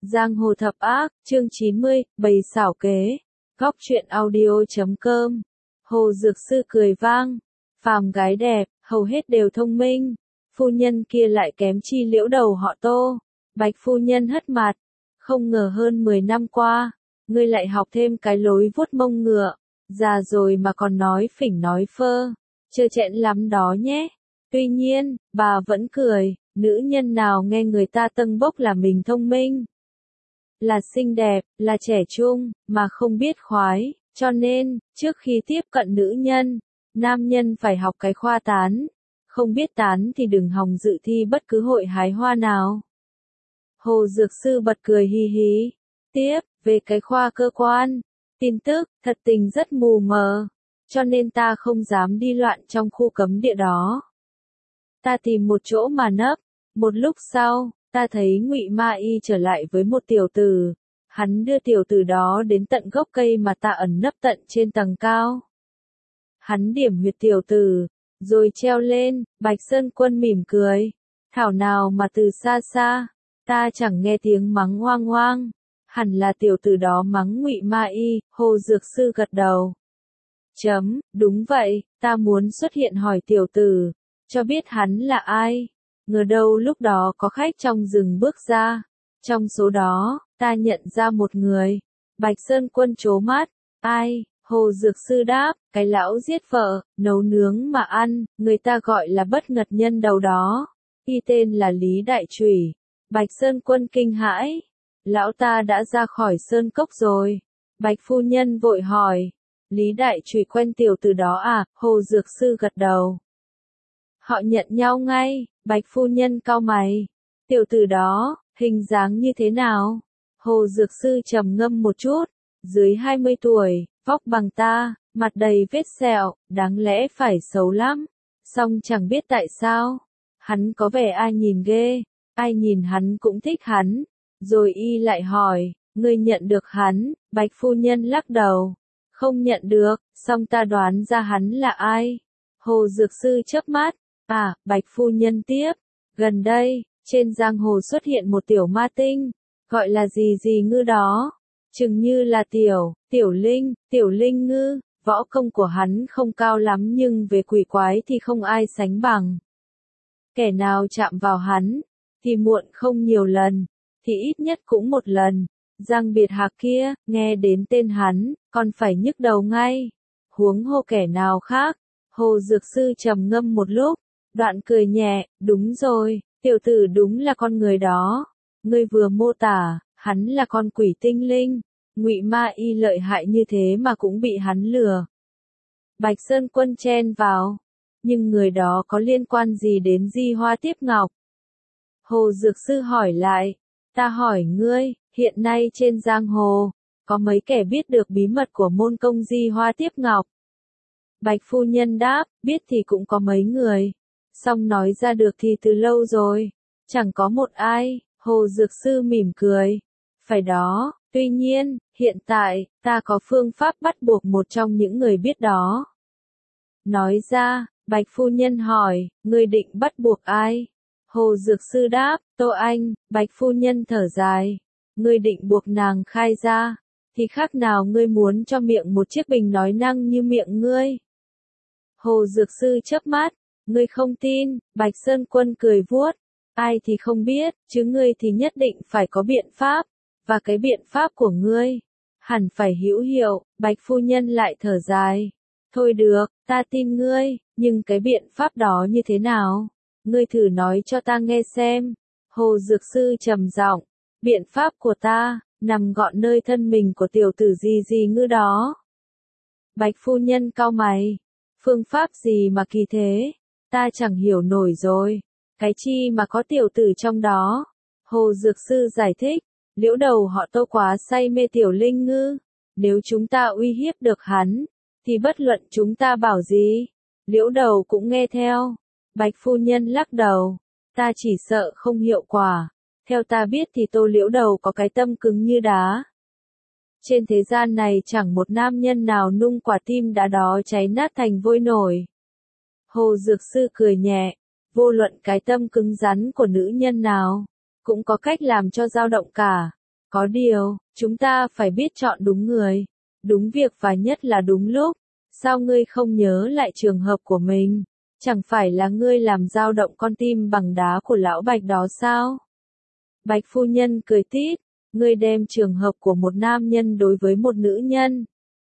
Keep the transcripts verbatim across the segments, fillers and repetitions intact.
Giang hồ thập ác, chương chín mươi, bầy xảo kế. Góc truyện audio.com. Hồ Dược Sư cười vang. Phàm gái đẹp, hầu hết đều thông minh. Phu nhân kia lại kém chi liễu đầu họ Tô. Bạch phu nhân hất mặt. Không ngờ hơn mười năm qua, ngươi lại học thêm cái lối vuốt mông ngựa. Già rồi mà còn nói phỉnh nói phơ. Trơ trẽn lắm đó nhé. Tuy nhiên, bà vẫn cười. Nữ nhân nào nghe người ta tâng bốc là mình thông minh, là xinh đẹp, là trẻ trung, mà không biết khoái, cho nên, trước khi tiếp cận nữ nhân, nam nhân phải học cái khoa tán. Không biết tán thì đừng hòng dự thi bất cứ hội hái hoa nào. Hồ Dược Sư bật cười hì hì. Tiếp, về cái khoa cơ quan, tin tức, thật tình rất mù mờ, cho nên ta không dám đi loạn trong khu cấm địa đó. Ta tìm một chỗ mà nấp. Một lúc sau, ta thấy Ngụy Ma Y trở lại với một tiểu tử. Hắn đưa tiểu tử đó đến tận gốc cây mà ta ẩn nấp tận trên tầng cao. Hắn điểm huyệt tiểu tử, rồi treo lên. Bạch Sơn Quân mỉm cười. Thảo nào mà từ xa xa, ta chẳng nghe tiếng mắng oang oang. Hẳn là tiểu tử đó mắng Ngụy Ma Y. Hồ Dược Sư gật đầu. Chấm, đúng vậy, ta muốn xuất hiện hỏi tiểu tử, cho biết hắn là ai. Ngờ đâu lúc đó có khách trong rừng bước ra. Trong số đó, ta nhận ra một người. Bạch Sơn Quân trố mắt. Ai? Hồ Dược Sư đáp, cái lão giết vợ, nấu nướng mà ăn, người ta gọi là bất ngật nhân đầu đó. Y tên là Lý Đại Chủy. Bạch Sơn Quân kinh hãi. Lão ta đã ra khỏi sơn cốc rồi. Bạch phu nhân vội hỏi. Lý Đại Chủy quen tiểu tử đó à? Hồ Dược Sư gật đầu. Họ nhận nhau ngay. Bạch phu nhân cau mày. Tiểu tử đó, hình dáng như thế nào? Hồ Dược Sư trầm ngâm một chút. Dưới hai mươi tuổi, vóc bằng ta, mặt đầy vết sẹo, đáng lẽ phải xấu lắm. Song chẳng biết tại sao. Hắn có vẻ ai nhìn ghê, ai nhìn hắn cũng thích hắn. Rồi y lại hỏi, ngươi nhận được hắn? Bạch phu nhân lắc đầu. Không nhận được, song ta đoán ra hắn là ai. Hồ Dược Sư chớp mắt. À, Bạch phu nhân tiếp, gần đây, trên giang hồ xuất hiện một tiểu ma tinh, gọi là gì gì ngư đó, chừng như là tiểu, tiểu linh, tiểu linh ngư, võ công của hắn không cao lắm nhưng về quỷ quái thì không ai sánh bằng. Kẻ nào chạm vào hắn, thì muộn không nhiều lần, thì ít nhất cũng một lần. Giang Biệt Hạc kia, nghe đến tên hắn, còn phải nhức đầu ngay. Huống hồ kẻ nào khác. Hồ Dược Sư trầm ngâm một lúc. Đoạn cười nhẹ, đúng rồi, tiểu tử đúng là con người đó. Ngươi vừa mô tả, hắn là con quỷ tinh linh. Ngụy Ma Y lợi hại như thế mà cũng bị hắn lừa. Bạch Sơn Quân chen vào. Nhưng người đó có liên quan gì đến Di Hoa Tiếp Ngọc? Hồ Dược Sư hỏi lại. Ta hỏi ngươi, hiện nay trên giang hồ, có mấy kẻ biết được bí mật của môn công Di Hoa Tiếp Ngọc? Bạch phu nhân đáp, biết thì cũng có mấy người. Song nói ra được thì từ lâu rồi. Chẳng có một ai. Hồ Dược Sư mỉm cười. Phải đó, tuy nhiên, hiện tại, ta có phương pháp bắt buộc một trong những người biết đó. Nói ra, Bạch phu nhân hỏi, ngươi định bắt buộc ai? Hồ Dược Sư đáp, Tô Anh. Bạch phu nhân thở dài. Ngươi định buộc nàng khai ra, thì khác nào ngươi muốn cho miệng một chiếc bình nói năng như miệng ngươi. Hồ Dược Sư chớp mắt. Ngươi không tin, Bạch Sơn Quân cười vuốt. Ai thì không biết, chứ ngươi thì nhất định phải có biện pháp. Và cái biện pháp của ngươi, hẳn phải hữu hiệu. Bạch phu nhân lại thở dài. Thôi được, ta tin ngươi, nhưng cái biện pháp đó như thế nào? Ngươi thử nói cho ta nghe xem. Hồ Dược Sư trầm giọng. Biện pháp của ta, nằm gọn nơi thân mình của tiểu tử gì gì ngư đó. Bạch phu nhân cau mày. Phương pháp gì mà kỳ thế? Ta chẳng hiểu nổi rồi. Cái chi mà có tiểu tử trong đó? Hồ Dược Sư giải thích. Liễu đầu họ Tô quá say mê tiểu linh ngư. Nếu chúng ta uy hiếp được hắn, thì bất luận chúng ta bảo gì, liễu đầu cũng nghe theo. Bạch phu nhân lắc đầu. Ta chỉ sợ không hiệu quả. Theo ta biết thì Tô liễu đầu có cái tâm cứng như đá. Trên thế gian này chẳng một nam nhân nào nung quả tim đá đó cháy nát thành vôi nổi. Hồ Dược Sư cười nhẹ. Vô luận cái tâm cứng rắn của nữ nhân nào, cũng có cách làm cho dao động cả. Có điều, chúng ta phải biết chọn đúng người, đúng việc và nhất là đúng lúc. Sao ngươi không nhớ lại trường hợp của mình? Chẳng phải là ngươi làm dao động con tim bằng đá của lão Bạch đó sao? Bạch phu nhân cười tít, ngươi đem trường hợp của một nam nhân đối với một nữ nhân.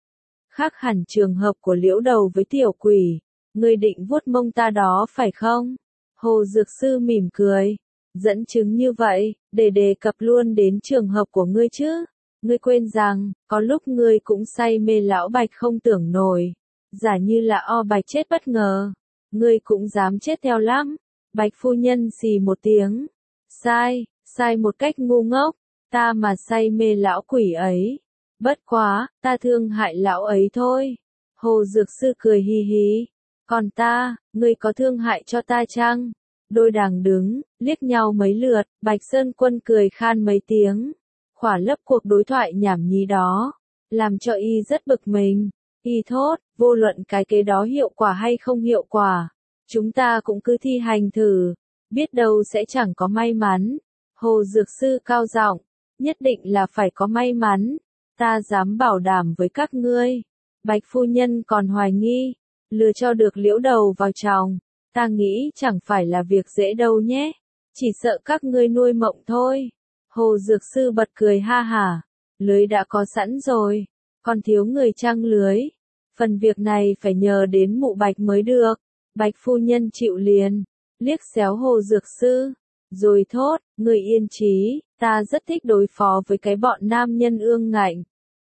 Khác hẳn trường hợp của Liễu Đầu với tiểu quỷ, ngươi định vuốt mông ta đó phải không? Hồ Dược Sư mỉm cười, dẫn chứng như vậy, để đề cập luôn đến trường hợp của ngươi chứ. Ngươi quên rằng, có lúc ngươi cũng say mê lão Bạch không tưởng nổi. Giả như là o Bạch chết bất ngờ, ngươi cũng dám chết theo lắm. Bạch phu nhân xì một tiếng. Sai, sai một cách ngu ngốc, ta mà say mê lão quỷ ấy. Bất quá, ta thương hại lão ấy thôi. Hồ Dược Sư cười hì hì. Còn ta, ngươi có thương hại cho ta chăng? Đôi đàng đứng, liếc nhau mấy lượt, Bạch Sơn Quân cười khan mấy tiếng. Khỏa lấp cuộc đối thoại nhảm nhí đó, làm cho y rất bực mình. Y thốt, vô luận cái kế đó hiệu quả hay không hiệu quả, chúng ta cũng cứ thi hành thử, biết đâu sẽ chẳng có may mắn. Hồ Dược Sư cao giọng, nhất định là phải có may mắn, ta dám bảo đảm với các ngươi. Bạch phu nhân còn hoài nghi, lừa cho được Liễu Đầu vào chồng, ta nghĩ chẳng phải là việc dễ đâu nhé, chỉ sợ các ngươi nuôi mộng thôi. Hồ Dược Sư bật cười ha hả, lưới đã có sẵn rồi, còn thiếu người trăng lưới. Phần việc này phải nhờ đến mụ Bạch mới được. Bạch phu nhân chịu liền, liếc xéo Hồ Dược Sư, rồi thốt, người yên trí, ta rất thích đối phó với cái bọn nam nhân ương ngạnh.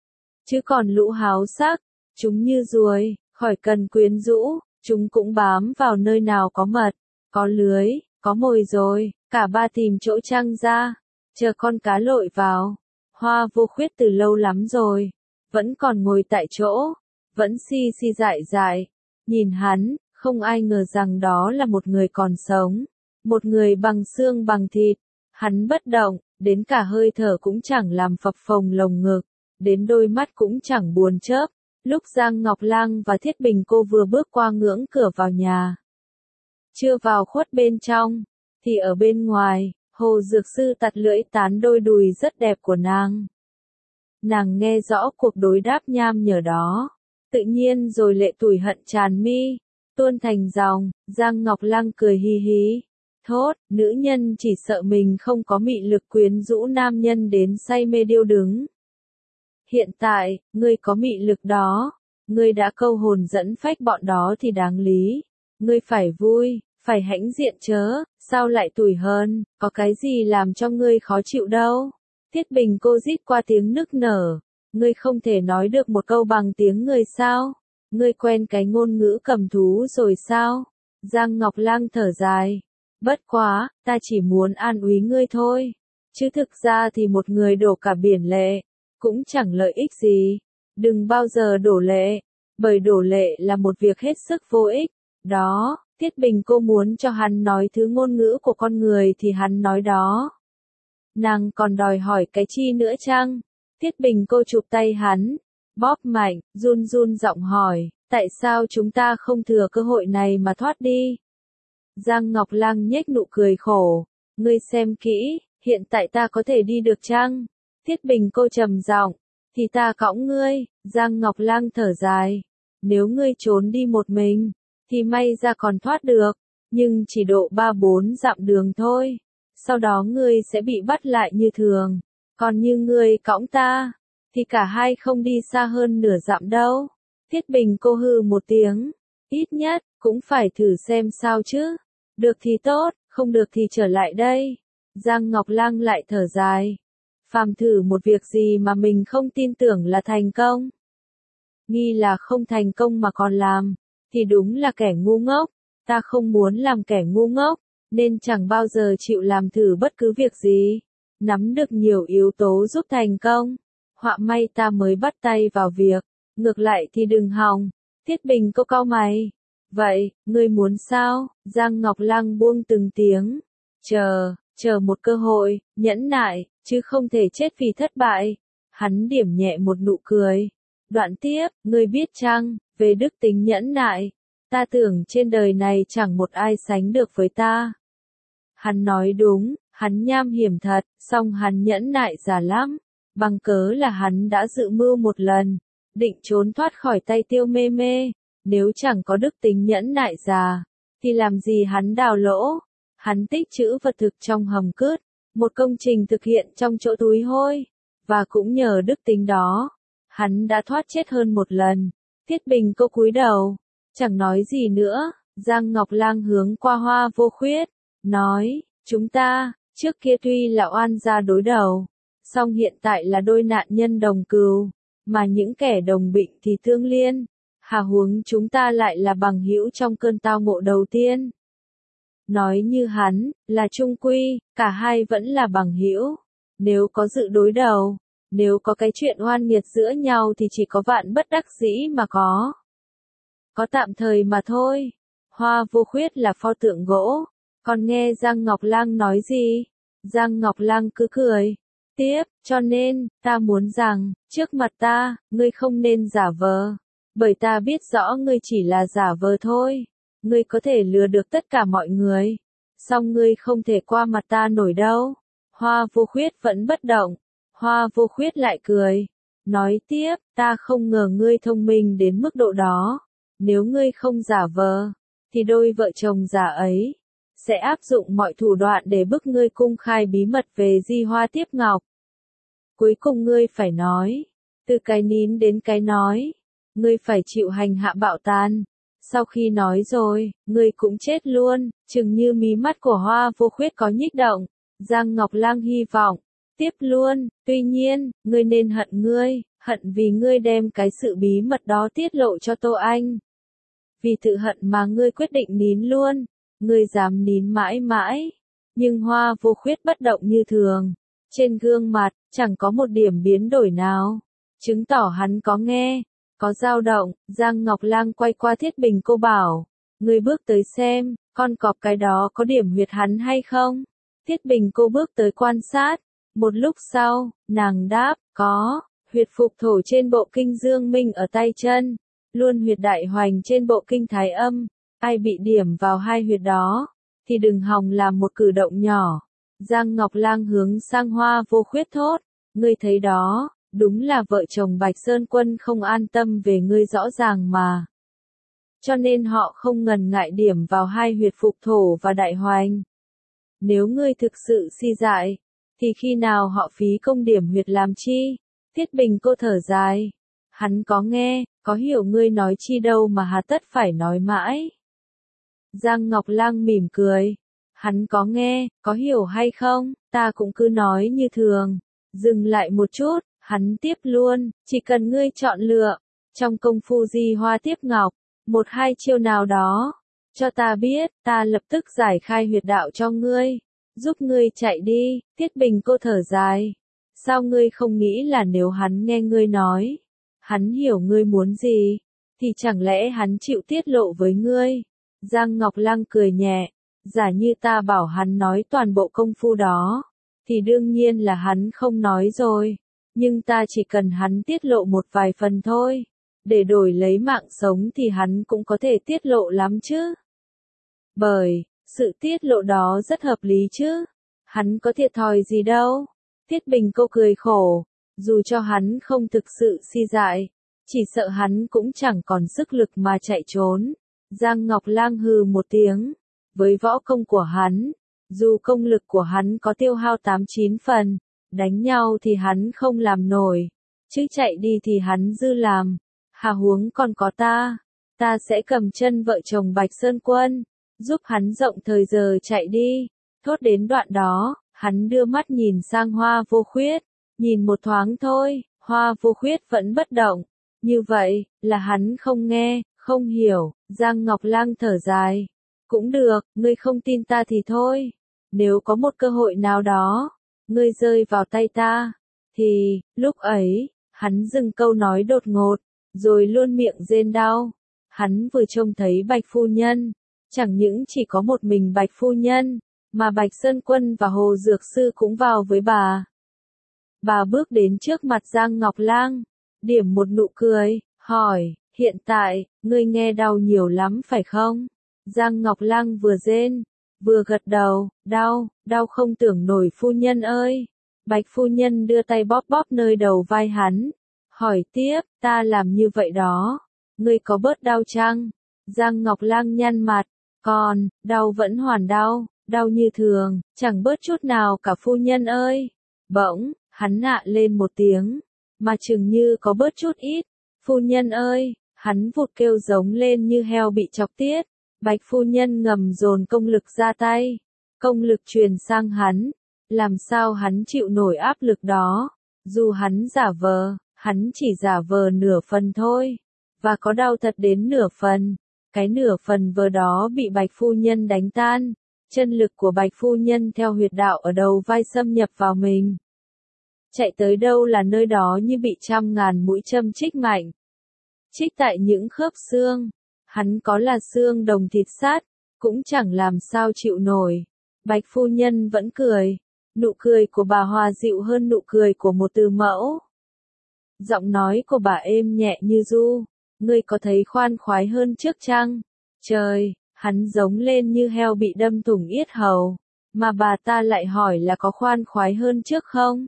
Chứ còn lũ háo sắc, chúng như ruồi, khỏi cần quyến rũ, chúng cũng bám vào nơi nào có mật, có lưới, có mồi rồi, cả ba tìm chỗ trăng ra, chờ con cá lội vào. Hoa Vô Khuyết từ lâu lắm rồi, vẫn còn ngồi tại chỗ, vẫn si si dại dại, nhìn hắn, không ai ngờ rằng đó là một người còn sống, một người bằng xương bằng thịt. Hắn bất động, đến cả hơi thở cũng chẳng làm phập phồng lồng ngực, đến đôi mắt cũng chẳng buồn chớp. Lúc Giang Ngọc Lang và Thiết Bình Cô vừa bước qua ngưỡng cửa vào nhà, chưa vào khuất bên trong, thì ở bên ngoài, Hồ Dược Sư tặt lưỡi tán đôi đùi rất đẹp của nàng. Nàng nghe rõ cuộc đối đáp nham nhở đó, tự nhiên rồi lệ tủi hận tràn mi, tuôn thành dòng. Giang Ngọc Lang cười hì hì, thốt, nữ nhân chỉ sợ mình không có mị lực quyến rũ nam nhân đến say mê điêu đứng. Hiện tại, ngươi có mị lực đó, ngươi đã câu hồn dẫn phách bọn đó thì đáng lý. Ngươi phải vui, phải hãnh diện chớ, sao lại tủi hờn, có cái gì làm cho ngươi khó chịu đâu. Thiết Bình Cô rít qua tiếng nức nở, ngươi không thể nói được một câu bằng tiếng người sao? Ngươi quen cái ngôn ngữ cầm thú rồi sao? Giang Ngọc Lang thở dài, bất quá, ta chỉ muốn an ủi ngươi thôi, chứ thực ra thì một người đổ cả biển lệ, cũng chẳng lợi ích gì. Đừng bao giờ đổ lệ, bởi đổ lệ là một việc hết sức vô ích. Đó, Thiết Bình Cô muốn cho hắn nói thứ ngôn ngữ của con người thì hắn nói đó. Nàng còn đòi hỏi cái chi nữa chăng? Thiết Bình Cô chụp tay hắn, bóp mạnh, run run giọng hỏi, tại sao chúng ta không thừa cơ hội này mà thoát đi? Giang Ngọc Lang nhếch nụ cười khổ, ngươi xem kỹ, hiện tại ta có thể đi được chăng? Thiết Bình Cô trầm giọng, thì ta cõng ngươi. Giang Ngọc Lang thở dài, nếu ngươi trốn đi một mình, thì may ra còn thoát được, nhưng chỉ độ ba bốn dặm đường thôi, sau đó ngươi sẽ bị bắt lại như thường, còn như ngươi cõng ta, thì cả hai không đi xa hơn nửa dặm đâu. Thiết Bình Cô hừ một tiếng, ít nhất, cũng phải thử xem sao chứ, được thì tốt, không được thì trở lại đây. Giang Ngọc Lang lại thở dài, phàm thử một việc gì mà mình không tin tưởng là thành công, nghi là không thành công mà còn làm, thì đúng là kẻ ngu ngốc. Ta không muốn làm kẻ ngu ngốc, nên chẳng bao giờ chịu làm thử bất cứ việc gì. Nắm được nhiều yếu tố giúp thành công, họa may ta mới bắt tay vào việc, ngược lại thì đừng hòng. Thiết Bình Cô cau mày, vậy, ngươi muốn sao? Giang Ngọc Lang buông từng tiếng, chờ, chờ một cơ hội, nhẫn nại, chứ không thể chết vì thất bại. Hắn điểm nhẹ một nụ cười, đoạn tiếp, ngươi biết chăng, về đức tính nhẫn nại, ta tưởng trên đời này chẳng một ai sánh được với ta. Hắn nói đúng, Hắn nham hiểm thật, song hắn nhẫn nại già lắm, bằng cớ là hắn đã dự mưu một lần, định trốn thoát khỏi tay Tiêu Mê Mê, nếu chẳng có đức tính nhẫn nại già, thì làm gì hắn đào lỗ, hắn tích trữ vật thực trong hầm cứt, một công trình thực hiện trong chỗ túi hôi, và cũng nhờ đức tính đó, hắn đã thoát chết hơn một lần. Thiết Bình Cô cúi đầu, chẳng nói gì nữa, Giang Ngọc Lang hướng qua Hoa Vô Khuyết, nói, chúng ta, trước kia tuy là oan gia đối đầu, song hiện tại là đôi nạn nhân đồng cừu, mà những kẻ đồng bệnh thì tương liên, hà huống chúng ta lại là bằng hữu trong cơn tao ngộ đầu tiên. Nói như hắn, là chung quy, cả hai vẫn là bằng hữu, nếu có dự đối đầu, nếu có cái chuyện oan nghiệt giữa nhau thì chỉ có vạn bất đắc dĩ mà có. Có tạm thời mà thôi. Hoa Vô Khuyết là pho tượng gỗ, còn nghe Giang Ngọc Lang nói gì? Giang Ngọc Lang cứ cười. Tiếp, cho nên, ta muốn rằng, trước mặt ta, ngươi không nên giả vờ. Bởi ta biết rõ ngươi chỉ là giả vờ thôi. Ngươi có thể lừa được tất cả mọi người. Song ngươi không thể qua mặt ta nổi đâu. Hoa Vô Khuyết vẫn bất động. Hoa Vô Khuyết lại cười. Nói tiếp, ta không ngờ ngươi thông minh đến mức độ đó. Nếu ngươi không giả vờ, thì đôi vợ chồng già ấy sẽ áp dụng mọi thủ đoạn để bức ngươi cung khai bí mật về Di Hoa Tiếp Ngọc. Cuối cùng ngươi phải nói, từ cái nín đến cái nói, ngươi phải chịu hành hạ bạo tàn. Sau khi nói rồi, ngươi cũng chết luôn, chừng như mí mắt của Hoa Vô Khuyết có nhích động. Giang Ngọc Lang hy vọng, tiếp luôn, tuy nhiên, ngươi nên hận ngươi, hận vì ngươi đem cái sự bí mật đó tiết lộ cho Tô Anh. Vì tự hận mà ngươi quyết định nín luôn, ngươi dám nín mãi mãi. Nhưng Hoa Vô Khuyết bất động như thường, trên gương mặt, chẳng có một điểm biến đổi nào, chứng tỏ hắn có nghe, có dao động. Giang Ngọc Lang quay qua Thiết Bình Cô bảo, ngươi bước tới xem, con cọp cái đó có điểm huyệt hắn hay không? Thiết Bình Cô bước tới quan sát, một lúc sau, nàng đáp, có, huyệt phục thổ trên bộ kinh Dương Minh ở tay chân. Luôn huyệt đại hoành trên bộ kinh Thái Âm, ai bị điểm vào hai huyệt đó, thì đừng hòng làm một cử động nhỏ. Giang Ngọc Lang hướng sang Hoa Vô Khuyết thốt, ngươi thấy đó, đúng là vợ chồng Bạch Sơn Quân không an tâm về ngươi rõ ràng mà. Cho nên họ không ngần ngại điểm vào hai huyệt phục thổ và đại hoành. Nếu ngươi thực sự si dại, thì khi nào họ phí công điểm huyệt làm chi? Thiết Bình Cô thở dài. Hắn có nghe, có hiểu ngươi nói chi đâu mà hà tất phải nói mãi. Giang Ngọc Lang mỉm cười. Hắn có nghe, có hiểu hay không, ta cũng cứ nói như thường. Dừng lại một chút, hắn tiếp luôn, chỉ cần ngươi chọn lựa, trong công phu Di Hoa Tiếp Ngọc, một hai chiêu nào đó, cho ta biết, ta lập tức giải khai huyệt đạo cho ngươi, giúp ngươi chạy đi. Thiết Bình Cô thở dài. Sao ngươi không nghĩ là nếu hắn nghe ngươi nói, hắn hiểu ngươi muốn gì, thì chẳng lẽ hắn chịu tiết lộ với ngươi? Giang Ngọc Lang cười nhẹ, giả như ta bảo hắn nói toàn bộ công phu đó, thì đương nhiên là hắn không nói rồi, nhưng ta chỉ cần hắn tiết lộ một vài phần thôi, để đổi lấy mạng sống thì hắn cũng có thể tiết lộ lắm chứ. Bởi, sự tiết lộ đó rất hợp lý chứ, hắn có thiệt thòi gì đâu. Thiết Bình Cô cười khổ. Dù cho hắn không thực sự si dại, chỉ sợ hắn cũng chẳng còn sức lực mà chạy trốn. Giang Ngọc Lang hừ một tiếng. Với võ công của hắn, dù công lực của hắn có tiêu hao tám chín phần, đánh nhau thì hắn không làm nổi, chứ chạy đi thì hắn dư làm. Hà huống còn có ta, ta sẽ cầm chân vợ chồng Bạch Sơn Quân, giúp hắn rộng thời giờ chạy đi. Thốt đến đoạn đó, hắn đưa mắt nhìn sang Hoa Vô Khuyết. Nhìn một thoáng thôi, Hoa Vô Khuyết vẫn bất động. Như vậy, là hắn không nghe, không hiểu. Giang Ngọc Lang thở dài. Cũng được, ngươi không tin ta thì thôi. Nếu có một cơ hội nào đó, ngươi rơi vào tay ta, thì, lúc ấy, hắn dừng câu nói đột ngột, rồi luôn miệng rên đau. Hắn vừa trông thấy Bạch Phu Nhân, chẳng những chỉ có một mình Bạch Phu Nhân, mà Bạch Sơn Quân và Hồ Dược Sư cũng vào với bà. Bà bước đến trước mặt Giang Ngọc Lang, điểm một nụ cười, hỏi, hiện tại, ngươi nghe đau nhiều lắm phải không? Giang Ngọc Lang vừa rên, vừa gật đầu, đau, đau không tưởng nổi phu nhân ơi. Bạch phu nhân đưa tay bóp bóp nơi đầu vai hắn, hỏi tiếp, ta làm như vậy đó, ngươi có bớt đau chăng? Giang Ngọc Lang nhăn mặt, còn, đau vẫn hoàn đau, đau như thường, chẳng bớt chút nào cả phu nhân ơi. Bỗng, hắn nạ lên một tiếng, mà chừng như có bớt chút ít, phu nhân ơi, hắn vụt kêu giống lên như heo bị chọc tiết. Bạch phu nhân ngầm dồn công lực ra tay, công lực truyền sang hắn, làm sao hắn chịu nổi áp lực đó, dù hắn giả vờ, hắn chỉ giả vờ nửa phần thôi, và có đau thật đến nửa phần, cái nửa phần vờ đó bị Bạch phu nhân đánh tan, chân lực của Bạch phu nhân theo huyệt đạo ở đầu vai xâm nhập vào mình. Chạy tới đâu là nơi đó như bị trăm ngàn mũi châm chích mạnh. Chích tại những khớp xương. Hắn có là xương đồng thịt sát, cũng chẳng làm sao chịu nổi. Bạch phu nhân vẫn cười. Nụ cười của bà hòa dịu hơn nụ cười của một từ mẫu. Giọng nói của bà êm nhẹ như ru. Ngươi có thấy khoan khoái hơn trước chăng? Trời, hắn giống lên như heo bị đâm thủng yết hầu. Mà bà ta lại hỏi là có khoan khoái hơn trước không?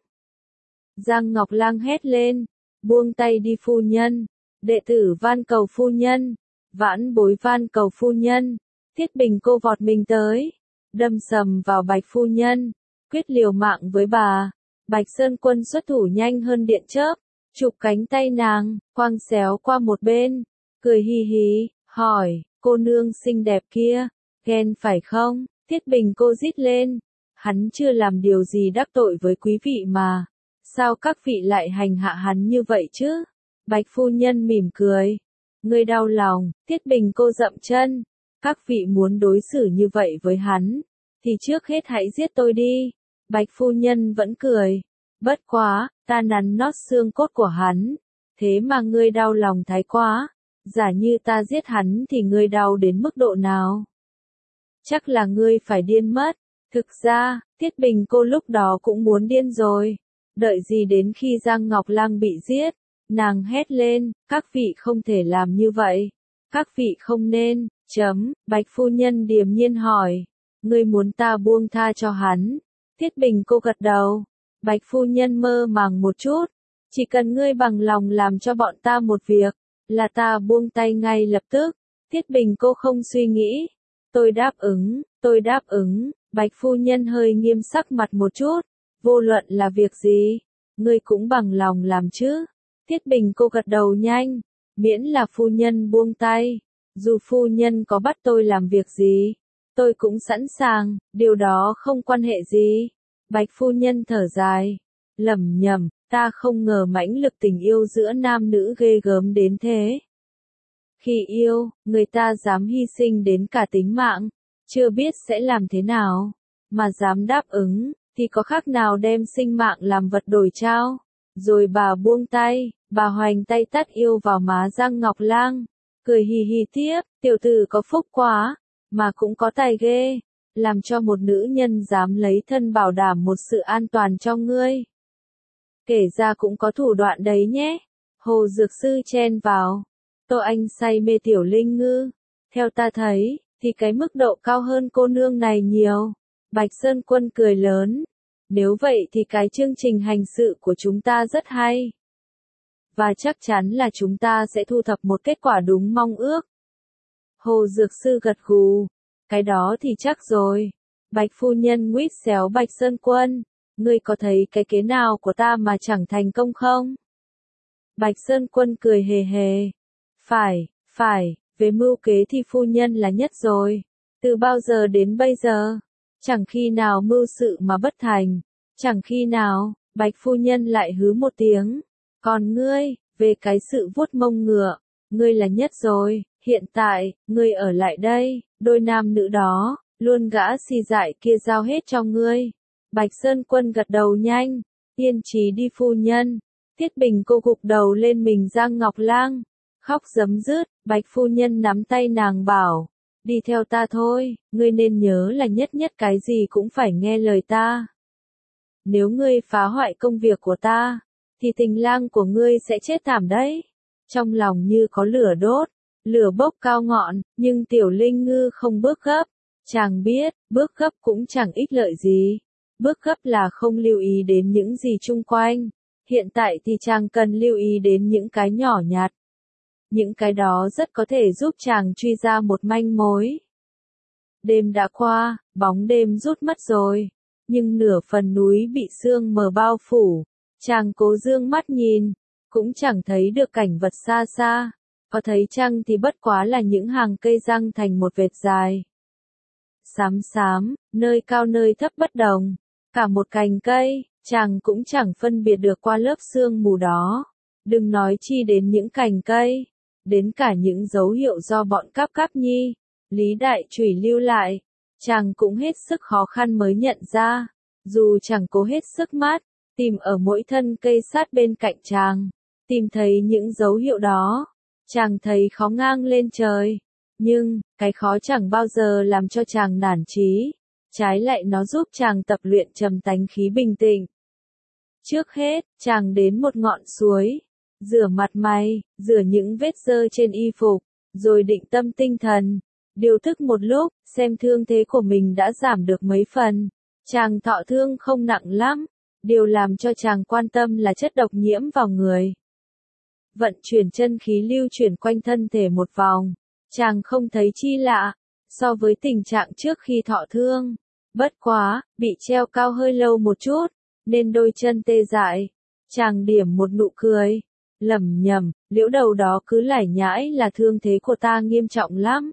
Giang Ngọc Lang hét lên. Buông tay đi phu nhân. Đệ tử van cầu phu nhân. Vãn bối van cầu phu nhân. Tiết Bình cô vọt mình tới, đâm sầm vào Bạch phu nhân, quyết liều mạng với bà. Bạch Sơn Quân xuất thủ nhanh hơn điện chớp, chụp cánh tay nàng, quăng xéo qua một bên, cười hì hì, hỏi, cô nương xinh đẹp kia, ghen phải không? Tiết Bình cô rít lên, hắn chưa làm điều gì đắc tội với quý vị mà, sao các vị lại hành hạ hắn như vậy chứ? Bạch phu nhân mỉm cười. Ngươi đau lòng, Tiết Bình cô dậm chân. Các vị muốn đối xử như vậy với hắn, thì trước hết hãy giết tôi đi. Bạch phu nhân vẫn cười. Bất quá, ta nắn nót xương cốt của hắn. Thế mà ngươi đau lòng thái quá. Giả như ta giết hắn thì ngươi đau đến mức độ nào? Chắc là ngươi phải điên mất. Thực ra, Tiết Bình cô lúc đó cũng muốn điên rồi. Đợi gì đến khi Giang Ngọc Lang bị giết. Nàng hét lên, các vị không thể làm như vậy. Các vị không nên, chấm, Bạch phu nhân điềm nhiên hỏi. Ngươi muốn ta buông tha cho hắn? Tiết Bình cô gật đầu. Bạch phu nhân mơ màng một chút. Chỉ cần ngươi bằng lòng làm cho bọn ta một việc, là ta buông tay ngay lập tức. Tiết Bình cô không suy nghĩ. Tôi đáp ứng, tôi đáp ứng. Bạch phu nhân hơi nghiêm sắc mặt một chút. Vô luận là việc gì, ngươi cũng bằng lòng làm chứ? Tiết Bình cô gật đầu nhanh, miễn là phu nhân buông tay, dù phu nhân có bắt tôi làm việc gì, tôi cũng sẵn sàng, điều đó không quan hệ gì. Bạch phu nhân thở dài, lẩm nhẩm, ta không ngờ mãnh lực tình yêu giữa nam nữ ghê gớm đến thế. Khi yêu, người ta dám hy sinh đến cả tính mạng, chưa biết sẽ làm thế nào, mà dám đáp ứng, thì có khác nào đem sinh mạng làm vật đổi trao. Rồi bà buông tay, bà hoành tay tát yêu vào má Giang Ngọc Lang, cười hì hì tiếp, tiểu tử có phúc quá, mà cũng có tài ghê, làm cho một nữ nhân dám lấy thân bảo đảm một sự an toàn cho ngươi. Kể ra cũng có thủ đoạn đấy nhé. Hồ Dược Sư chen vào, Tô Anh say mê Tiểu Linh Ngư, theo ta thấy, thì cái mức độ cao hơn cô nương này nhiều. Bạch Sơn Quân cười lớn. Nếu vậy thì cái chương trình hành sự của chúng ta rất hay. Và chắc chắn là chúng ta sẽ thu thập một kết quả đúng mong ước. Hồ Dược Sư gật gù. Cái đó thì chắc rồi. Bạch phu nhân nguyết xéo Bạch Sơn Quân. Ngươi có thấy cái kế nào của ta mà chẳng thành công không? Bạch Sơn Quân cười hề hề. Phải, phải, về mưu kế thì phu nhân là nhất rồi. Từ bao giờ đến bây giờ, chẳng khi nào mưu sự mà bất thành. Chẳng khi nào, Bạch phu nhân lại hứ một tiếng. Còn ngươi, về cái sự vuốt mông ngựa, ngươi là nhất rồi. Hiện tại, ngươi ở lại đây, đôi nam nữ đó, luôn gã si dại kia giao hết cho ngươi. Bạch Sơn Quân gật đầu nhanh. Yên trí đi phu nhân. Tiết Bình cô gục đầu lên mình Giang Ngọc Lang, khóc rấm rứt. Bạch phu nhân nắm tay nàng bảo, đi theo ta thôi, ngươi nên nhớ là nhất nhất cái gì cũng phải nghe lời ta. Nếu ngươi phá hoại công việc của ta, thì tình lang của ngươi sẽ chết thảm đấy. Trong lòng như có lửa đốt, lửa bốc cao ngọn, nhưng Tiểu Linh Ngư không bước gấp. Chàng biết, bước gấp cũng chẳng ích lợi gì. Bước gấp là không lưu ý đến những gì chung quanh. Hiện tại thì chàng cần lưu ý đến những cái nhỏ nhặt. Những cái đó rất có thể giúp chàng truy ra một manh mối. Đêm đã qua, bóng đêm rút mất rồi. Nhưng nửa phần núi bị sương mờ bao phủ. Chàng cố dương mắt nhìn, cũng chẳng thấy được cảnh vật xa xa. Có thấy chăng thì bất quá là những hàng cây răng thành một vệt dài. Xám xám, nơi cao nơi thấp bất đồng. Cả một cành cây, chàng cũng chẳng phân biệt được qua lớp sương mù đó. Đừng nói chi đến những cành cây, đến cả những dấu hiệu do bọn cáp cáp nhi, Lý Đại Chủy lưu lại, chàng cũng hết sức khó khăn mới nhận ra. Dù chàng cố hết sức mắt, tìm ở mỗi thân cây sát bên cạnh chàng, tìm thấy những dấu hiệu đó, chàng thấy khó ngang lên trời. Nhưng, cái khó chẳng bao giờ làm cho chàng nản chí, trái lại nó giúp chàng tập luyện trầm tánh khí bình tĩnh. Trước hết, chàng đến một ngọn suối, rửa mặt mày, rửa những vết dơ trên y phục, rồi định tâm tinh thần, điều thức một lúc, xem thương thế của mình đã giảm được mấy phần. Chàng thọ thương không nặng lắm, điều làm cho chàng quan tâm là chất độc nhiễm vào người. Vận chuyển chân khí lưu chuyển quanh thân thể một vòng, chàng không thấy chi lạ, so với tình trạng trước khi thọ thương. Bất quá, bị treo cao hơi lâu một chút, nên đôi chân tê dại. Chàng điểm một nụ cười, lẩm nhẩm, liễu đầu đó cứ lải nhải là thương thế của ta nghiêm trọng lắm.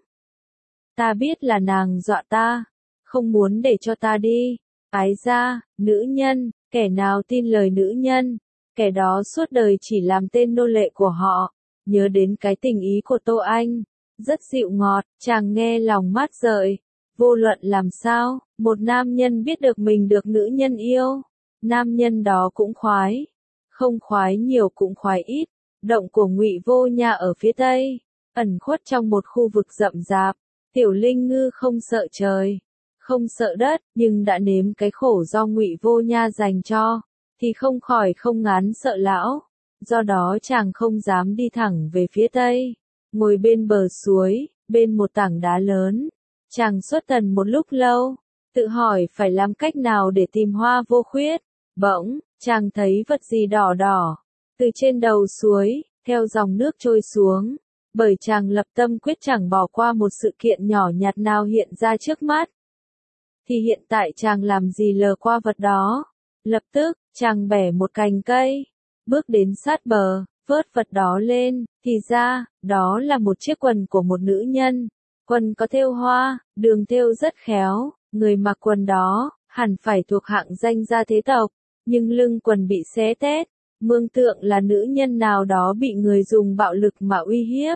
Ta biết là nàng dọa ta, không muốn để cho ta đi. Ái ra, nữ nhân, kẻ nào tin lời nữ nhân, kẻ đó suốt đời chỉ làm tên nô lệ của họ. Nhớ đến cái tình ý của Tô Anh, rất dịu ngọt, chàng nghe lòng mát rời. Vô luận làm sao, một nam nhân biết được mình được nữ nhân yêu, nam nhân đó cũng khoái. Không khoái nhiều cũng khoái ít. Động của Ngụy Vô Nha ở phía tây, ẩn khuất trong một khu vực rậm rạp. Tiểu Linh Ngư không sợ trời, không sợ đất, nhưng đã nếm cái khổ do Ngụy Vô Nha dành cho, thì không khỏi không ngán sợ lão. Do đó chàng không dám đi thẳng về phía tây, ngồi bên bờ suối, bên một tảng đá lớn. Chàng xuất thần một lúc lâu, tự hỏi phải làm cách nào để tìm Hoa Vô Khuyết. Bỗng, chàng thấy vật gì đỏ đỏ, từ trên đầu suối, theo dòng nước trôi xuống. Bởi chàng lập tâm quyết chẳng bỏ qua một sự kiện nhỏ nhặt nào hiện ra trước mắt. Thì hiện tại chàng làm gì lờ qua vật đó. Lập tức, chàng bẻ một cành cây, bước đến sát bờ, vớt vật đó lên, thì ra, đó là một chiếc quần của một nữ nhân. Quần có thêu hoa, đường thêu rất khéo, người mặc quần đó, hẳn phải thuộc hạng danh gia thế tộc, nhưng lưng quần bị xé tét, mường tượng là nữ nhân nào đó bị người dùng bạo lực mà uy hiếp.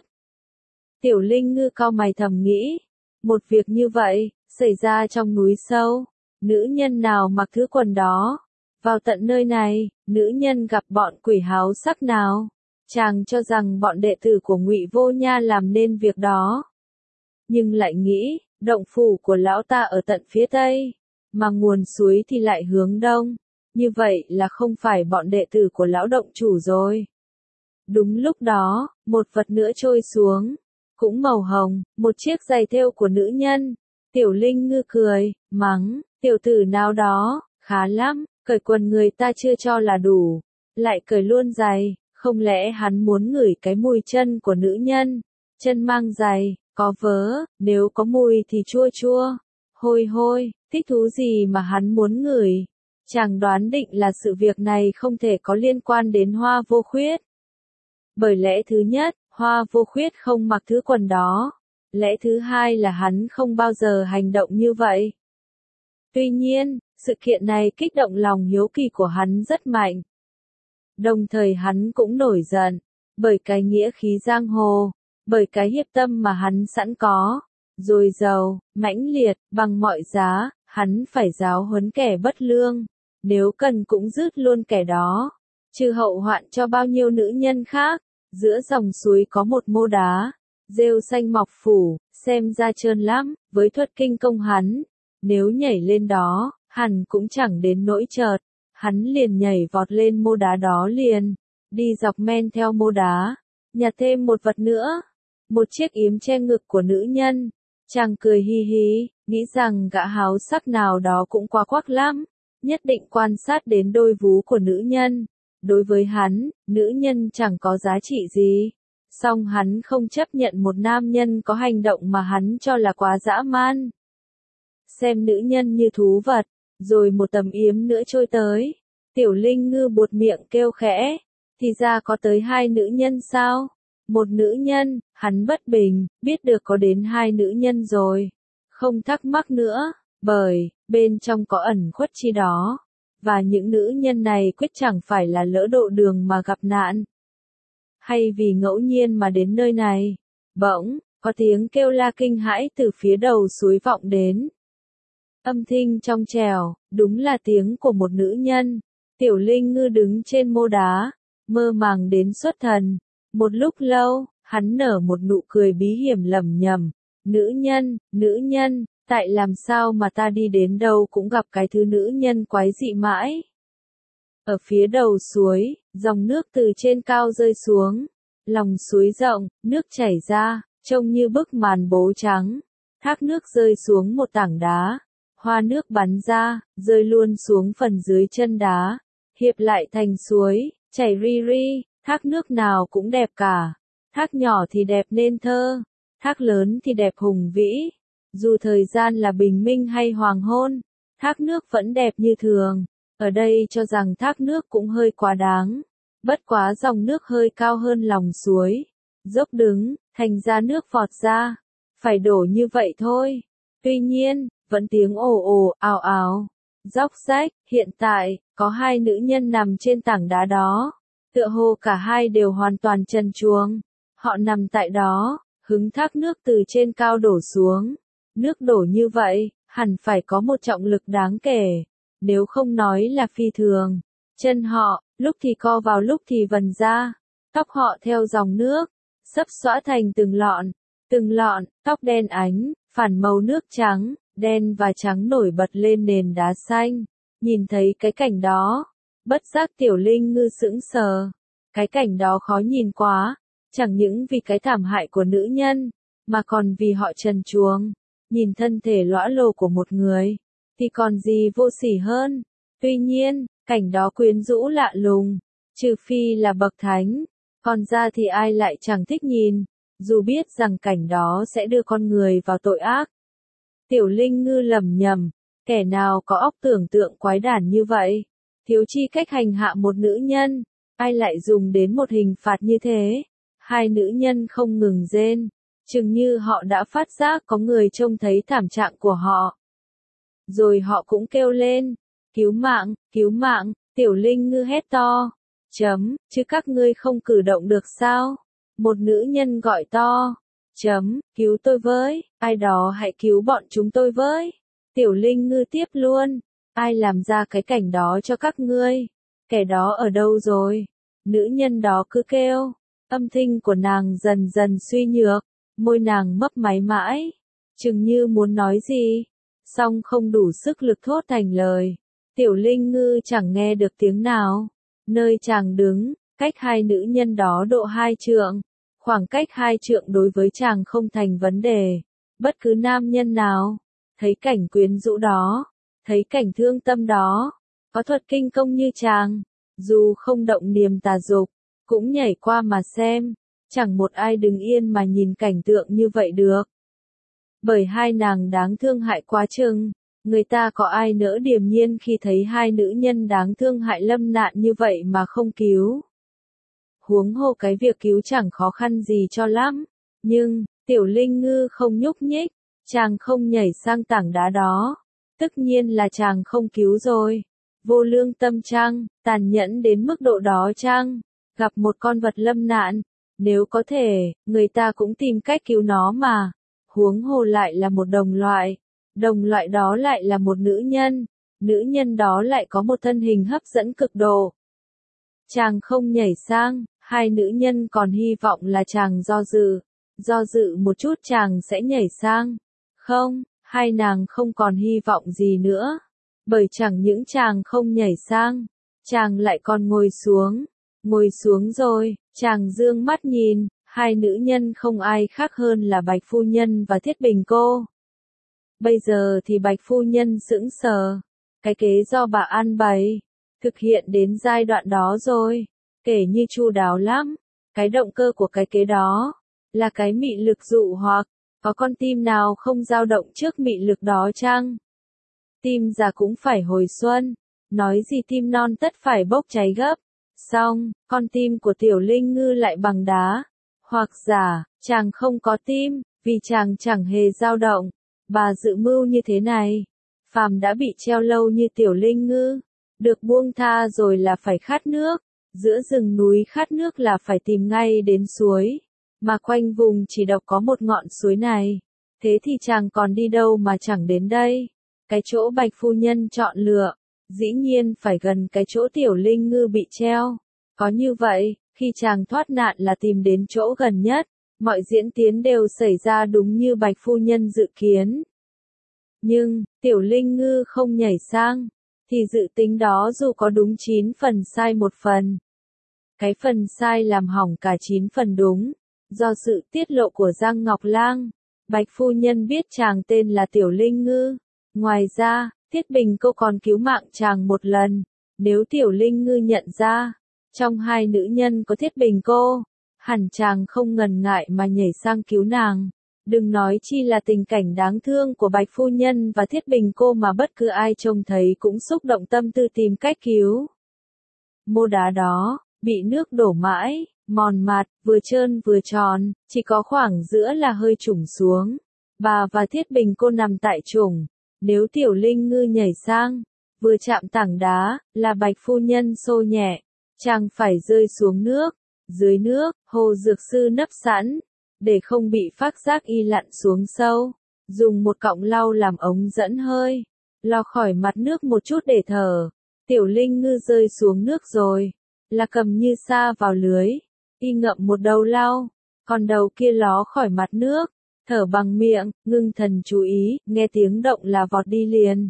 Tiểu Linh Ngư cau mày thầm nghĩ, một việc như vậy, xảy ra trong núi sâu, nữ nhân nào mặc thứ quần đó, vào tận nơi này, nữ nhân gặp bọn quỷ háo sắc nào, chàng cho rằng bọn đệ tử của Ngụy Vô Nha làm nên việc đó. Nhưng lại nghĩ, động phủ của lão ta ở tận phía tây, mà nguồn suối thì lại hướng đông, như vậy là không phải bọn đệ tử của lão động chủ rồi. Đúng lúc đó, một vật nữa trôi xuống, cũng màu hồng, một chiếc giày thêu của nữ nhân. Tiểu Linh Ngư cười, mắng, tiểu tử nào đó, khá lắm, cởi quần người ta chưa cho là đủ, lại cởi luôn giày, không lẽ hắn muốn ngửi cái mùi chân của nữ nhân, chân mang giày, có vớ, nếu có mùi thì chua chua, hôi hôi, thích thú gì mà hắn muốn ngửi. Chàng đoán định là sự việc này không thể có liên quan đến Hoa Vô Khuyết. Bởi lẽ thứ nhất, Hoa Vô Khuyết không mặc thứ quần đó. Lẽ thứ hai là hắn không bao giờ hành động như vậy. Tuy nhiên, sự kiện này kích động lòng hiếu kỳ của hắn rất mạnh. Đồng thời hắn cũng nổi giận, bởi cái nghĩa khí giang hồ, bởi cái hiệp tâm mà hắn sẵn có, dồi dào, mãnh liệt, bằng mọi giá, hắn phải giáo huấn kẻ bất lương, nếu cần cũng dứt luôn kẻ đó, trừ hậu hoạn cho bao nhiêu nữ nhân khác. Giữa dòng suối có một mô đá, rêu xanh mọc phủ, xem ra trơn lắm, với thuật kinh công hắn, nếu nhảy lên đó, hẳn cũng chẳng đến nỗi chợt, hắn liền nhảy vọt lên mô đá đó liền, đi dọc men theo mô đá, nhặt thêm một vật nữa, một chiếc yếm che ngực của nữ nhân, Chàng cười hi hi, nghĩ rằng gã háo sắc nào đó cũng quá quắc lắm, nhất định quan sát đến đôi vú của nữ nhân. Đối với hắn, nữ nhân chẳng có giá trị gì. Song hắn không chấp nhận một nam nhân có hành động mà hắn cho là quá dã man. Xem nữ nhân như thú vật, rồi một tầm yếm nữa trôi tới. Tiểu Linh Ngư buột miệng kêu khẽ, thì ra có tới hai nữ nhân sao? Một nữ nhân, hắn bất bình, biết được có đến hai nữ nhân rồi. Không thắc mắc nữa, bởi, bên trong có ẩn khuất chi đó. Và những nữ nhân này quyết chẳng phải là lỡ độ đường mà gặp nạn. Hay vì ngẫu nhiên mà đến nơi này. Bỗng, có tiếng kêu la kinh hãi từ phía đầu suối vọng đến. Âm thanh trong trẻo, đúng là tiếng của một nữ nhân. Tiểu Linh Ngư đứng trên mô đá, mơ màng đến xuất thần. Một lúc lâu, hắn nở một nụ cười bí hiểm lẩm nhẩm. Nữ nhân, nữ nhân, tại làm sao mà ta đi đến đâu cũng gặp cái thứ nữ nhân quái dị mãi. Ở phía đầu suối, dòng nước từ trên cao rơi xuống. Lòng suối rộng, nước chảy ra, trông như bức màn bố trắng. Thác nước rơi xuống một tảng đá. Hoa nước bắn ra, rơi luôn xuống phần dưới chân đá. Hiệp lại thành suối, chảy ri ri, thác nước nào cũng đẹp cả. Thác nhỏ thì đẹp nên thơ, thác lớn thì đẹp hùng vĩ. Dù thời gian là bình minh hay hoàng hôn, thác nước vẫn đẹp như thường. Ở đây cho rằng thác nước cũng hơi quá đáng. Bất quá dòng nước hơi cao hơn lòng suối. Dốc đứng, thành ra nước vọt ra. Phải đổ như vậy thôi. Tuy nhiên, vẫn tiếng ồ ồ, ào ào. Róc rách, hiện tại, có hai nữ nhân nằm trên tảng đá đó. Tựa hồ cả hai đều hoàn toàn trần truồng. Họ nằm tại đó, hứng thác nước từ trên cao đổ xuống. Nước đổ như vậy, hẳn phải có một trọng lực đáng kể. Nếu không nói là phi thường. Chân họ, lúc thì co vào lúc thì vần ra. Tóc họ theo dòng nước, xấp xõa thành từng lọn. Từng lọn, tóc đen ánh, phản màu nước trắng, đen và trắng nổi bật lên nền đá xanh. Nhìn thấy cái cảnh đó, bất giác Tiểu Linh Ngư sững sờ. Cái cảnh đó khó nhìn quá, chẳng những vì cái thảm hại của nữ nhân, mà còn vì họ trần truồng. Nhìn thân thể lõa lồ của một người, thì còn gì vô sỉ hơn. Tuy nhiên, cảnh đó quyến rũ lạ lùng, trừ phi là bậc thánh, còn ra thì ai lại chẳng thích nhìn, dù biết rằng cảnh đó sẽ đưa con người vào tội ác. Tiểu Linh Ngư lẩm nhẩm, kẻ nào có óc tưởng tượng quái đản như vậy, thiếu chi cách hành hạ một nữ nhân, ai lại dùng đến một hình phạt như thế. Hai nữ nhân không ngừng rên, chừng như họ đã phát giác có người trông thấy thảm trạng của họ. Rồi họ cũng kêu lên, cứu mạng, cứu mạng, Tiểu Linh Ngư hét to. Chấm, chứ các ngươi không cử động được sao? Một nữ nhân gọi to. Chấm, cứu tôi với, ai đó hãy cứu bọn chúng tôi với. Tiểu Linh Ngư tiếp luôn, ai làm ra cái cảnh đó cho các ngươi? Kẻ đó ở đâu rồi? Nữ nhân đó cứ kêu, âm thanh của nàng dần dần suy nhược, môi nàng mấp máy mãi, chừng như muốn nói gì, song không đủ sức lực thốt thành lời. Tiểu Linh Ngư chẳng nghe được tiếng nào. Nơi chàng đứng, cách hai nữ nhân đó độ hai trượng. Khoảng cách hai trượng đối với chàng không thành vấn đề. Bất cứ nam nhân nào, thấy cảnh quyến rũ đó, thấy cảnh thương tâm đó, có thuật kinh công như chàng, dù không động niềm tà dục, cũng nhảy qua mà xem. Chẳng một ai đứng yên mà nhìn cảnh tượng như vậy được. Bởi hai nàng đáng thương hại quá chừng, người ta có ai nỡ điềm nhiên khi thấy hai nữ nhân đáng thương hại lâm nạn như vậy mà không cứu. Huống hồ cái việc cứu chẳng khó khăn gì cho lắm, nhưng, Tiểu Linh Ngư không nhúc nhích, chàng không nhảy sang tảng đá đó, tất nhiên là chàng không cứu rồi. Vô lương tâm chăng, tàn nhẫn đến mức độ đó chăng, gặp một con vật lâm nạn, nếu có thể, người ta cũng tìm cách cứu nó mà, huống hồ lại là một đồng loại, đồng loại đó lại là một nữ nhân, nữ nhân đó lại có một thân hình hấp dẫn cực độ. Chàng không nhảy sang, hai nữ nhân còn hy vọng là chàng do dự, do dự một chút chàng sẽ nhảy sang. Không, hai nàng không còn hy vọng gì nữa, bởi chẳng những chàng không nhảy sang, chàng lại còn ngồi xuống, ngồi xuống rồi, chàng dương mắt nhìn, Hai nữ nhân không ai khác hơn là Bạch Phu Nhân và Thiết Bình Cô. Bây giờ thì Bạch Phu Nhân sững sờ. Cái kế do bà an bày, thực hiện đến giai đoạn đó rồi, kể như chu đáo lắm. Cái động cơ của cái kế đó, là cái mị lực dụ hoặc, có con tim nào không dao động trước mị lực đó chăng? Tim già cũng phải hồi xuân, nói gì tim non tất phải bốc cháy gấp. Xong, con tim của Tiểu Linh Ngư lại bằng đá. Hoặc giả, chàng không có tim, vì chàng chẳng hề dao động. Bà dự mưu như thế này, phàm đã bị treo lâu như Tiểu Linh Ngư, được buông tha rồi là phải khát nước, giữa rừng núi khát nước là phải tìm ngay đến suối, mà quanh vùng chỉ độc có một ngọn suối này, thế thì chàng còn đi đâu mà chẳng đến đây. Cái chỗ Bạch Phu Nhân chọn lựa, dĩ nhiên phải gần cái chỗ Tiểu Linh Ngư bị treo. Có như vậy, khi chàng thoát nạn là tìm đến chỗ gần nhất, mọi diễn tiến đều xảy ra đúng như Bạch Phu Nhân dự kiến. Nhưng, Tiểu Linh Ngư không nhảy sang, thì dự tính đó dù có đúng chín phần sai một phần. Cái phần sai làm hỏng cả chín phần đúng, do sự tiết lộ của Giang Ngọc Lang. Bạch Phu Nhân biết chàng tên là Tiểu Linh Ngư. Ngoài ra, Thiết Bình Cô còn cứu mạng chàng một lần. Nếu Tiểu Linh Ngư nhận ra, trong hai nữ nhân có Thiết Bình Cô, hẳn chàng không ngần ngại mà nhảy sang cứu nàng. Đừng nói chi là tình cảnh đáng thương của Bạch Phu Nhân và Thiết Bình Cô mà bất cứ ai trông thấy cũng xúc động tâm tư tìm cách cứu. Mô đá đó, bị nước đổ mãi, mòn mạt, vừa trơn vừa tròn, chỉ có khoảng giữa là hơi trũng xuống. Bà và Thiết Bình Cô nằm tại trũng, nếu Tiểu Linh Ngư nhảy sang, vừa chạm tảng đá, là Bạch Phu Nhân xô nhẹ, chàng phải rơi xuống nước. Dưới nước, Hồ Dược Sư nấp sẵn, để không bị phát giác y lặn xuống sâu, dùng một cọng lau làm ống dẫn hơi, lò khỏi mặt nước một chút để thở. Tiểu Linh Ngư rơi xuống nước rồi, là cầm như sa vào lưới, y ngậm một đầu lau, còn đầu kia ló khỏi mặt nước, thở bằng miệng, ngưng thần chú ý, nghe tiếng động là vọt đi liền.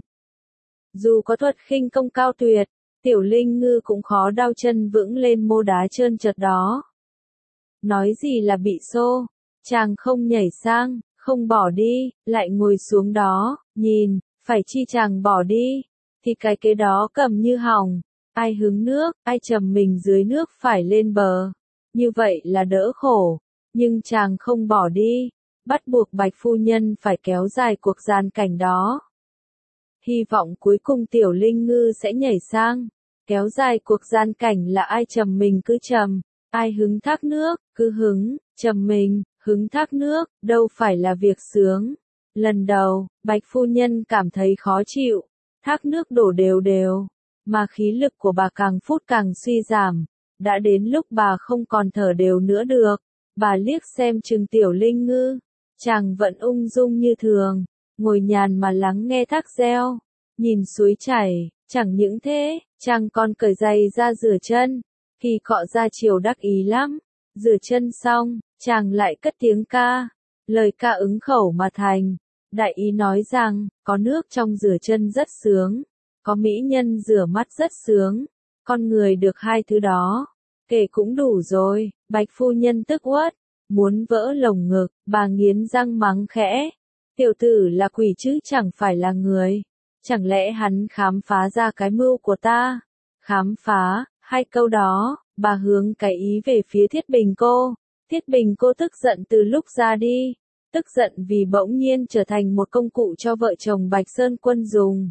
Dù có thuật khinh công cao tuyệt, Tiểu Linh Ngư cũng khó đao chân vững lên mô đá trơn trượt đó. Nói gì là bị xô, chàng không nhảy sang, không bỏ đi, lại ngồi xuống đó, nhìn, phải chi chàng bỏ đi, thì cái kế đó cầm như hỏng, ai hứng nước, ai trầm mình dưới nước phải lên bờ. Như vậy là đỡ khổ, nhưng chàng không bỏ đi, bắt buộc Bạch Phu Nhân phải kéo dài cuộc gian cảnh đó. Hy vọng cuối cùng Tiểu Linh Ngư sẽ nhảy sang, kéo dài cuộc gian cảnh là ai trầm mình cứ trầm, ai hứng thác nước, cứ hứng, trầm mình, hứng thác nước, đâu phải là việc sướng. Lần đầu, Bạch Phu Nhân cảm thấy khó chịu, thác nước đổ đều đều, mà khí lực của bà càng phút càng suy giảm, đã đến lúc bà không còn thở đều nữa được. Bà liếc xem chừng Tiểu Linh Ngư, chàng vẫn ung dung như thường, ngồi nhàn mà lắng nghe thác reo, nhìn suối chảy, chẳng những thế, chàng còn cởi giày ra rửa chân, khi cọ ra chiều đắc ý lắm, rửa chân xong, chàng lại cất tiếng ca, lời ca ứng khẩu mà thành, đại ý nói rằng, có nước trong rửa chân rất sướng, có mỹ nhân rửa mắt rất sướng, con người được hai thứ đó, kể cũng đủ rồi. Bạch Phu Nhân tức uất, muốn vỡ lồng ngực, bà nghiến răng mắng khẽ, tiểu tử là quỷ chứ chẳng phải là người, chẳng lẽ hắn khám phá ra cái mưu của ta? Khám phá, hai câu đó, bà hướng cái ý về phía Thiết Bình Cô. Thiết Bình Cô tức giận từ lúc ra đi, tức giận vì bỗng nhiên trở thành một công cụ cho vợ chồng Bạch Sơn Quân dùng.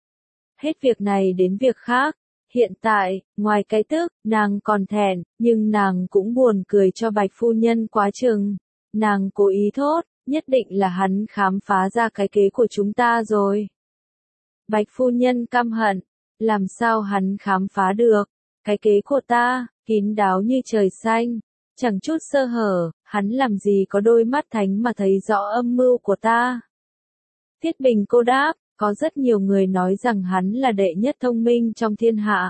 Hết việc này đến việc khác, hiện tại, ngoài cái tức, nàng còn thẹn, nhưng nàng cũng buồn cười cho Bạch Phu Nhân quá chừng. Nàng cố ý thốt, nhất định là hắn khám phá ra cái kế của chúng ta rồi. Bạch Phu Nhân căm hận, làm sao hắn khám phá được, cái kế của ta, kín đáo như trời xanh, chẳng chút sơ hở, hắn làm gì có đôi mắt thánh mà thấy rõ âm mưu của ta. Thiết Bình Cô đáp, có rất nhiều người nói rằng hắn là đệ nhất thông minh trong thiên hạ.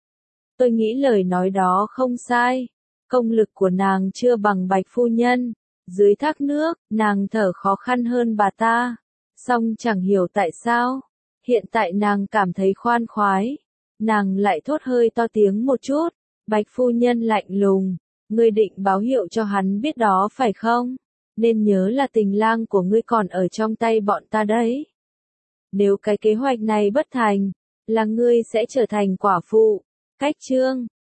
Tôi nghĩ lời nói đó không sai, công lực của nàng chưa bằng Bạch Phu Nhân, dưới thác nước, nàng thở khó khăn hơn bà ta, song chẳng hiểu tại sao, hiện tại nàng cảm thấy khoan khoái, nàng lại thốt hơi to tiếng một chút. Bạch Phu Nhân lạnh lùng, Ngươi định báo hiệu cho hắn biết đó phải không? Nên nhớ là tình lang của ngươi còn ở trong tay bọn ta đấy. Nếu cái kế hoạch này bất thành, là ngươi sẽ trở thành quả phụ. Cách chương